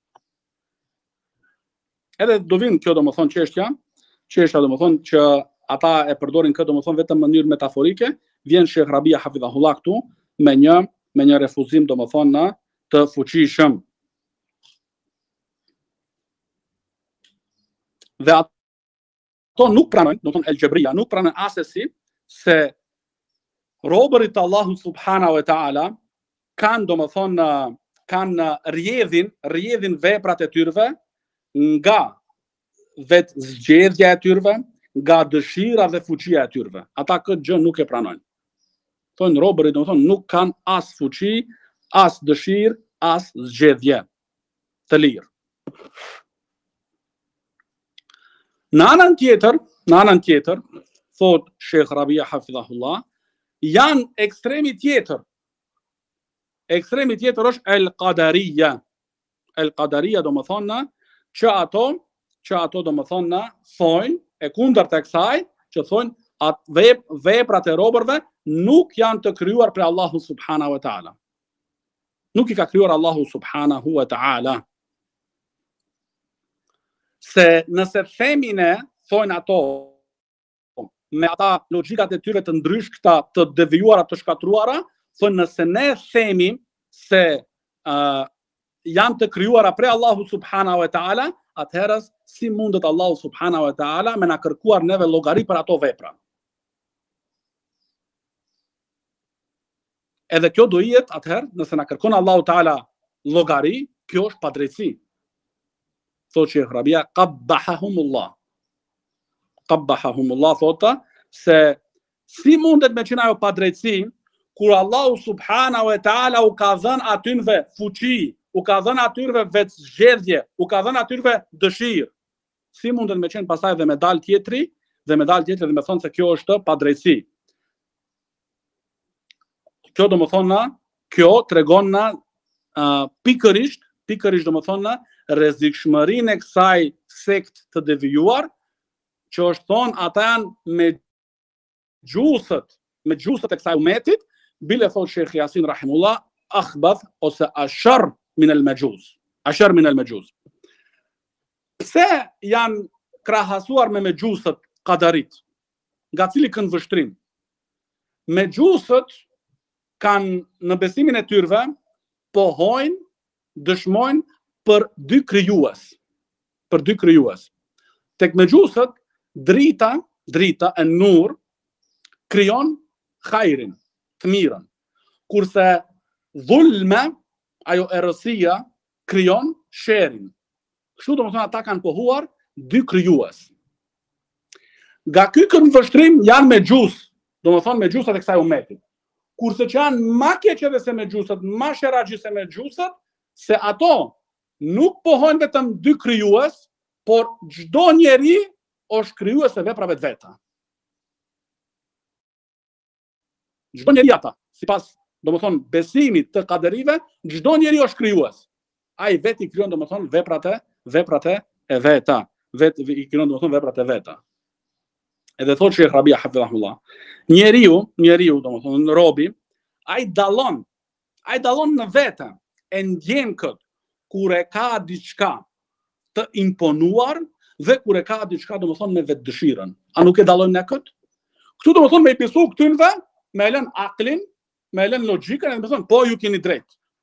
Edhe do vinë kjo do të thonë çështja do të thonë që ata e përdorin këtë do të thonë vetëm në mënyrë metaforike, vjen Sheikh Rabia hafidhahullah këtu me një refuzim do të thonë të fuqishëm. Dhe ato nuk pranojnë, do të thonë El Gjebria nuk pranojnë asesi se robërit e Allahut subhanahu wa taala kanë do të thonë kanë rrjedhin veprat e tyre nga vetë zgjedhja e tyre, nga dëshira dhe fuqia e tyre. Ata këtë gjë nuk e pranojnë. Thonë robërit do të thonë nuk kanë as fuqi, as dëshirë, as zgjedhje të lirë. Në anën tjetër, thot Sheikh Rabia hafidhahullah, janë ekstremi tjetër. Ekstremi tjetër është el-qadaria. El-qadaria do më thonë që ato do më thonë thonë e kundërt e kësaj që thonë atë veprat e robërve nuk janë të krijuar për Allahu subhanahu wa taala. Nuk I ka krijuar Allahu subhanahu wa taala. Se nëse themin e thonë ato me ata logjikat e tyre të ndryshkta, të devijuara, të shkatruara, thonë nëse ne themi se janë të krijuara për Allahu subhanahu wa taala, atëherës si mundet Allahu subhanahu wa taala me na kërkuar neve llogari për ato vepra. Edhe kjo do jetë atëherë, nëse na kërkon Allahu taala llogari, kjo është padrejtësi. Thotë Sheikh Rabia, qabbahahumullah. Qabbahahumullah thotë se si mundet me qenë ajo padrejtësi kur Allahu subhanahu wa taala u ka dhënë atyre fuqi, u ka dhënë atyre vetë zgjedhje, u ka dhënë atyre dëshirë. Si mundet me qenë pastaj dhe medal tjetri dhe me thonë se kjo është padrejtësi. Kjo do më thonë, kjo tregon na pikërisht do më thonë rrezikshmërinë e kësaj sekt të devijuar, që është thonë ata janë me gjusët e kësaj umetit, bile thotë Sheikh Yasin rahimullah, akhbath ose ashar min al-majus. Pse janë krahasuar me gjusët qadarit? Nga cili këndvështrim? Gjusët kanë në besimin e tyre pohojnë, dëshmojnë për dy krijues. Tek gjusët drita e nur krijon khairin, të mirën. Kurse dhulma, ajo errësia, krijon sherin. Kështu do të thonë ata kanë pohuar dy krijues. Nga ky këndvështrim janë me gjus, do të thonë me gjusat e kësaj umetit. Kurse që janë ma keqe se me gjusat, ma sheraxhi se me gjusat, se ato nuk pohojnë vetëm dy krijues, por çdo njeri është krijues e veprave të veta. Çdo njeri ata, sipas domethënë besimit të qaderive, çdo njeri është krijues. Ai vetë I krijon domethënë veprat e veta, vetë I krijon domethënë veprat e veta. Edhe thotë Sheikh Rabia hafidhahullah, njeriu domethënë robi, ai dallon në vetë, e ndjen këtë kur e ka diçka të imponuar dhe kur e ka diçka domethënë me vetë dëshirën. A nuk e dallojmë ne këtë? Këtu domethënë me I besu këtynve, me lën aklin, me lën logjikën, e domethënë po ju keni drejt.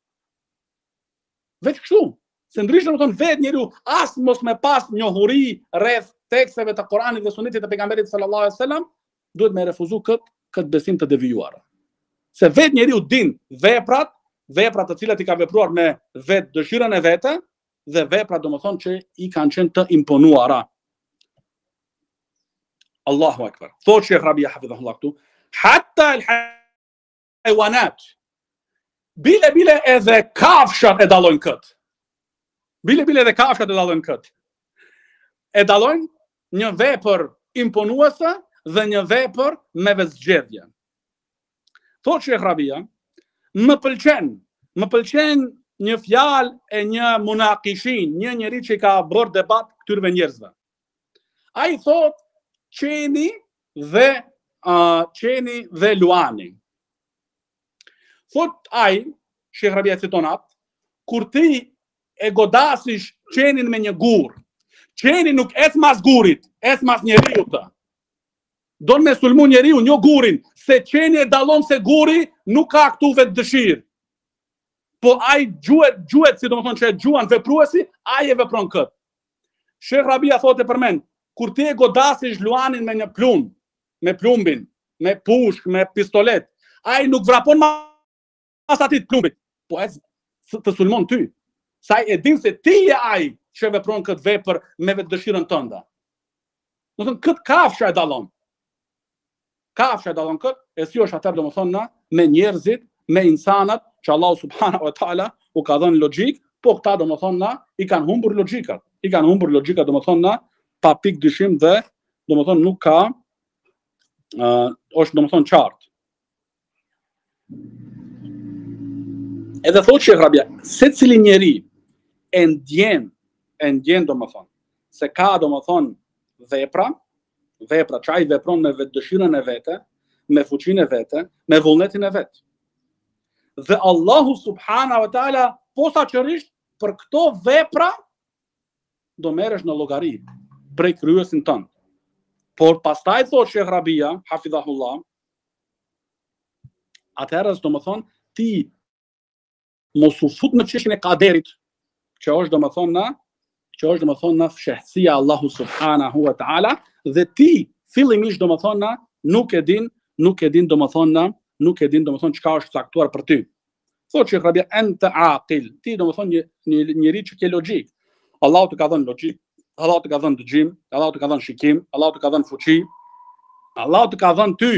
Vetë kështu, se ndryshe domethënë vetë njeriu as mos me pas njohuri rreth teksteve të Kuranit dhe Sunetit të pejgamberit sallallahu alaihi wasallam, duhet me refuzu këtë besim të devijuar. Se vetë njeriu din veprat vepra të cilat i ka vepruar me vetë dëshirën e vete dhe vepra domethënë që i kanë qenë të imponuara. Allahu Akbar. Thotë Sheikh Rabia hafidhahullah këtu, hatta al-hayawanat. Bile edhe kafshat e dallojnë këtë. Bile edhe kafshat e dallojnë këtë. E dallojnë një vepër imponuese dhe një vepër me vezgjedhje. Thotë Sheikh Rabia, më pëlqen një fjalë e një munaqishin, një njeri që ka bërë debat këtyre njerëzve. Ai thotë qeni dhe luani. Thot ai, Sheikh Rabia citon atë, kur ti e godasish qenin me një gur, qeni nuk ec mas gurit, ec mas njeriu të. Don me sulmu njeriu, një gurin, se qeni e dallon se guri nuk ka këtu vetë dëshirë. Po ai gjuhet, si do më thonë që e gjuan vepruesi, ai e vepron këtë. Sheikh Rabia thotë përmend, kur ti e godasish luanin me një plumb, me plumbin, me pushk, me pistolet, ai nuk vrapon mas atit plumbit, po e të sulmon ty. Sa e din se ti e ai që vepron këtë vepër me vetë dëshirën tënda. Do të thënë këtë kafsha e dallon. Kafsha e dallon këtë, e si është atëherë domethënë na me njerëzit, me insanat që Allahu subhanahu wa taala u ka dhënë logjik, po këta domethënë na i kanë humbur logjikat. I kanë humbur logjikat domethënë na pa pikë dyshim dhe domethënë nuk ka është domethënë qartë. Edhe thotë Sheikh Rabia, secili njeri e ndjen domethënë se ka domethënë vepra që ai vepron me vetë dëshirën e vete, me fuqinë e vete, me vullnetin e vet. Dhe Allahu subhanahu wa taala posaçërisht për këto vepra do merresh në llogari prej kryesin tënd. Por pastaj thotë Sheikh Rabia, hafidhahullah, atëherë domethënë ti mos u fut në çështjen e kaderit, që është domethënë na fshehësia e Allahu subhanahu wa taala, dhe ti fillimisht domethënë nuk e din domethënë çka është caktuar për ty. Thotë Sheikh Rabia, anta aqil, ti domethënë një njeri që ke logjik. Allahu të ka dhënë logjik, Allahu të ka dhënë dëgjim, Allahu të ka dhënë shikim, Allahu të ka dhënë fuqi, Allahu të ka dhënë ty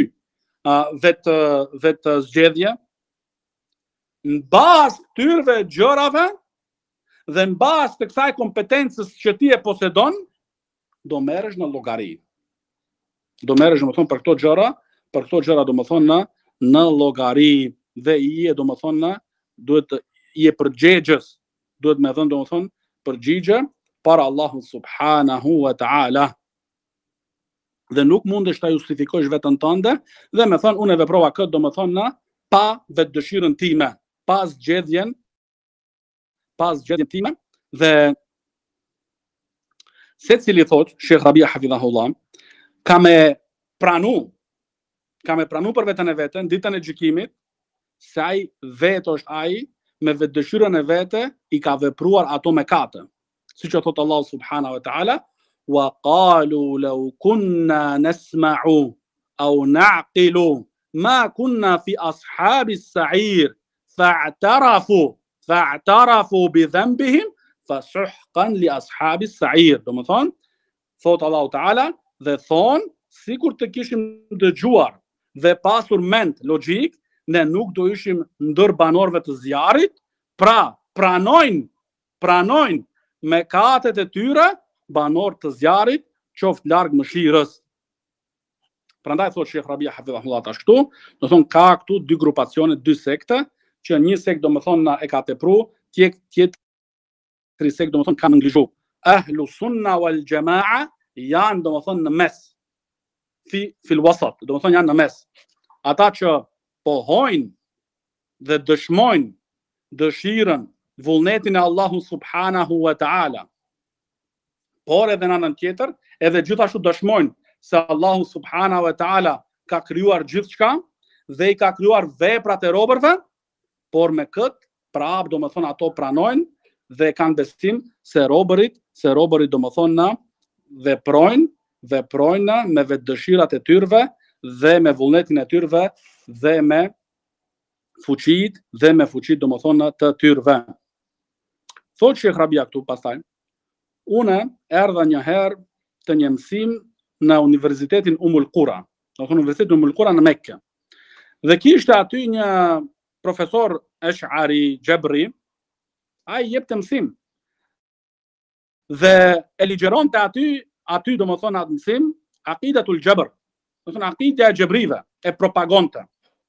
vetë zgjedhje. Në bazë këtyre gjërave dhe në bazë të kësaj kompetencës që ti e posedon, do merresh në llogari. Do merresh domethënë për këto gjëra domethënë në llogari dhe i e domethënë duhet i e përgjegjës, duhet me dhënë domethënë përgjigje para Allahut subhanahu wa taala. Dhe nuk mundesh ta justifikosh veten tënde dhe me thënë unë e veprova këtë domethënë pa vetë dëshirën time, pas zgjedhjen time. Dhe secili thotë Sheikh Rabia hafidhahullah, ka me pranu për veten e vete në ditën e gjykimit se ai vetë është ai me vetë dëshirën e vete i ka vepruar ato mëkate. Siç e thotë Allahu subhanahu wa taala, wa qalu law kunna nasma'u aw na'qilu ma kunna fi ashabis sa'ir fa'tarafu bi dhanbihim fasuhqan li ashabis sa'ir. Domethënë, thotë Allahu Taala, dhe thonë, sikur të kishim dëgjuar dhe pasur mend logjik, ne nuk do ishim ndër banorëve të zjarrit, pra pranojnë mëkatet e tyre banor të zjarrit, qoftë larg mëshirës. Prandaj thotë Sheikh Rabia hafidhahullah tash këtu, do thonë ka këtu dy grupacione, dy sekte, që një sekt domethënë e ka tepru, tjetri sekt domethënë ka neglizhu. Ahlu sunna wal jamaa janë domethënë në mes. Fil wasat, domethënë janë në mes. Ata që pohojnë dhe dëshmojnë dëshirën, vullnetin e Allahu subhanahu wa taala. Por edhe në anën tjetër, edhe gjithashtu dëshmojnë se Allahu subhanahu wa taala ka krijuar gjithçka dhe i ka krijuar veprat e robërve, por me këtë prap domethënë ato pranojnë dhe kanë besim se robërit domethënë veprojnë me vetë dëshirat e tyre dhe me vullnetin e tyre dhe me fuqit dhe me fuqit domethënë të tyrve. Thot Sheikh Rabia këtu pastaj, unë erdha një herë të një mësim në Universitetin Qura, domethënë Universitetin Qura në Mekë. Dhe kishte aty një profesor Ash'ari Gjebri, ai jepte mësim. Dhe e ligjeronte aty domethënë atë mësim, Aqidatul Jabr, domethënë akidja e Gjebrive, e propagonte.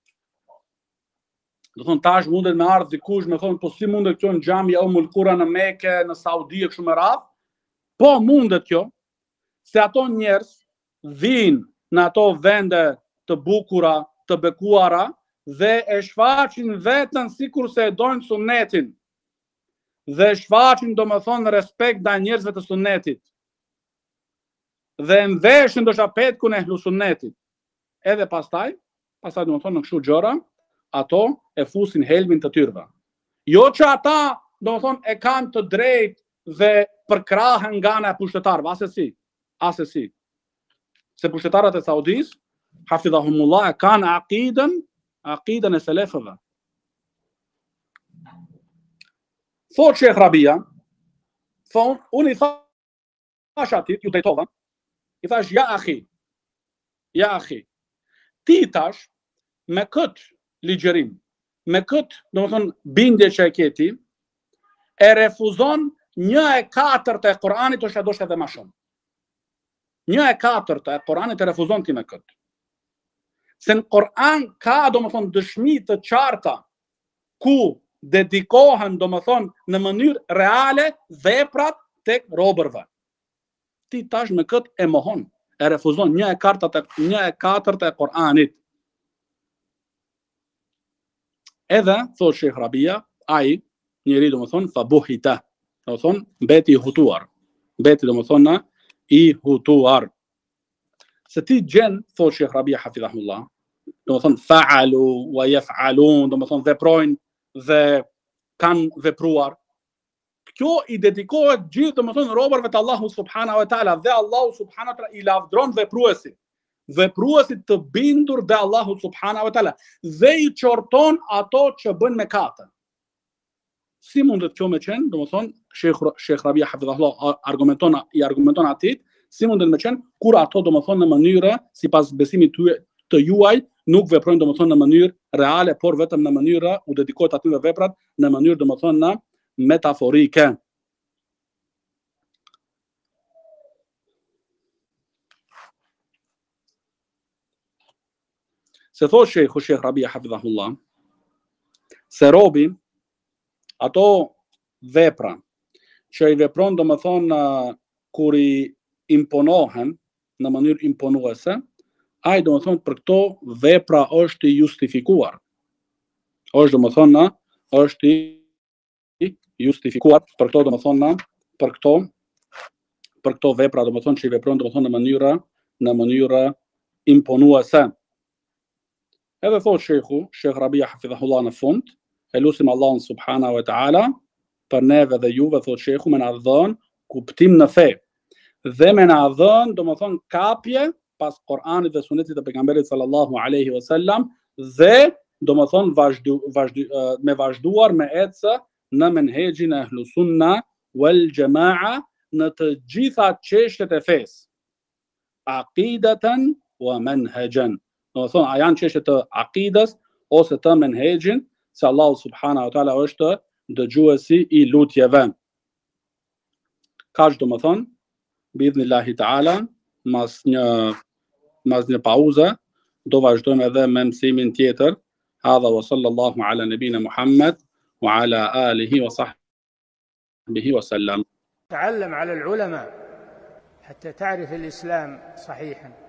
Do thonë tash mundet me ardhë dikush me thonë po si mundet kjo në xhamia Qura në Mekë, në Saudi e kështu me radhë. Po mundet kjo, se ato njerëz vinë në ato vende të bukura, të bekuara dhe e shfaqin vetën sikur se e dojnë sunetin. Dhe shfaqin domethënë respekt ndaj njerëzve të sunetit. Dhe ndeshin ndoshta petkun e hlusunetit. Edhe pastaj domethënë në kështu gjëra, ato e fusin helmin të tyrve. Jo që ata domethënë e kanë të drejtë dhe përkrahen nga ana e pushtetarëve, asesi. Se pushtetarët e Saudis, hafidhahumullah, e kanë aqiden e selefëve. Thot Sheikh Rabia, unë i thash atit, ju drejtova, i thash, ja akhi, ti tash, me këtë ligjerim, me këtë, domethënë, bindje që e keti, e refuzon 1/4 e Koranit ose do edhe më shumë. 1/4 e Koranit e refuzon ti me këtë. Se në Koran ka domethënë dëshmi të qarta ku dedikohen domethënë në mënyrë reale veprat tek robërve. Ti tash me këtë e mohon, e refuzon 1/4 e Koranit. Edhe thot Sheikh Rabia, ai njeri domethënë fabuhita, domethënë mbeti i hutuar. Mbeti domethënë i hutuar. Se ti gjen, thot Sheikh Rabia hafidhahullah, domethënë fa'alu wa yaf'alun, domethënë veprojnë dhe kanë vepruar. Kjo i dedikohet gjithë domethënë robërve të Allahut subhanahu wa taala, dhe Allahu subhanahu wa taala i lavdron vepruesit të bindur dhe Allahu subhanahu wa taala, dhe i qorton ato që bën mëkate. Si mundet kjo me qenë, domethënë Sheikh Rabia hafidhahullah i argumenton atit, si mundet me qenë kur ato domethënë në mënyrë sipas besimit të juaj nuk veprojnë domethënë në mënyrë reale, por vetëm në mënyrë u dedikohet atyre veprat në mënyrë domethënë në metaforike. Se thot Sheikh Rabia hafidhahullah, se robi ato vepra që i vepron domethënë kur i imponohen në mënyrë imponuese, ai domethënë për këto vepra është i justifikuar. Është domethënë është i justifikuar për këto domethënë për këto vepra domethënë që i vepron domethënë në mënyrë imponuese. Edhe thot Sheikh Rabia hafidhahullah në fund, e lutim Allahun subhanahu wa taala për neve dhe juve, thot Sheikhu, me na dhënë kuptim në fe dhe me na dhënë domethënë kapje pas Koranit dhe Sunetit të pejgamberit sallallahu alaihi wasallam, dhe domethënë me vazhduar me ecë në menhexhin e Ahlus Sunna wal Jamaa në të gjitha çështjet e fesë, aqidatan wa manhajan. Domethënë a janë çështje të aqidas ose të menhexhin, se Allahu subhanahu wa taala është dëgjuesi i lutjeve. Kaq domethënë biidhnillahi taala, mas një pauze do vazhdojmë edhe me mësimin tjetër. Hadha wa sallallahu ala nabina Muhammad wa ala alihi wa sahbihi wa sallam. تعلم على العلماء حتى تعرف الإسلام صحيحا.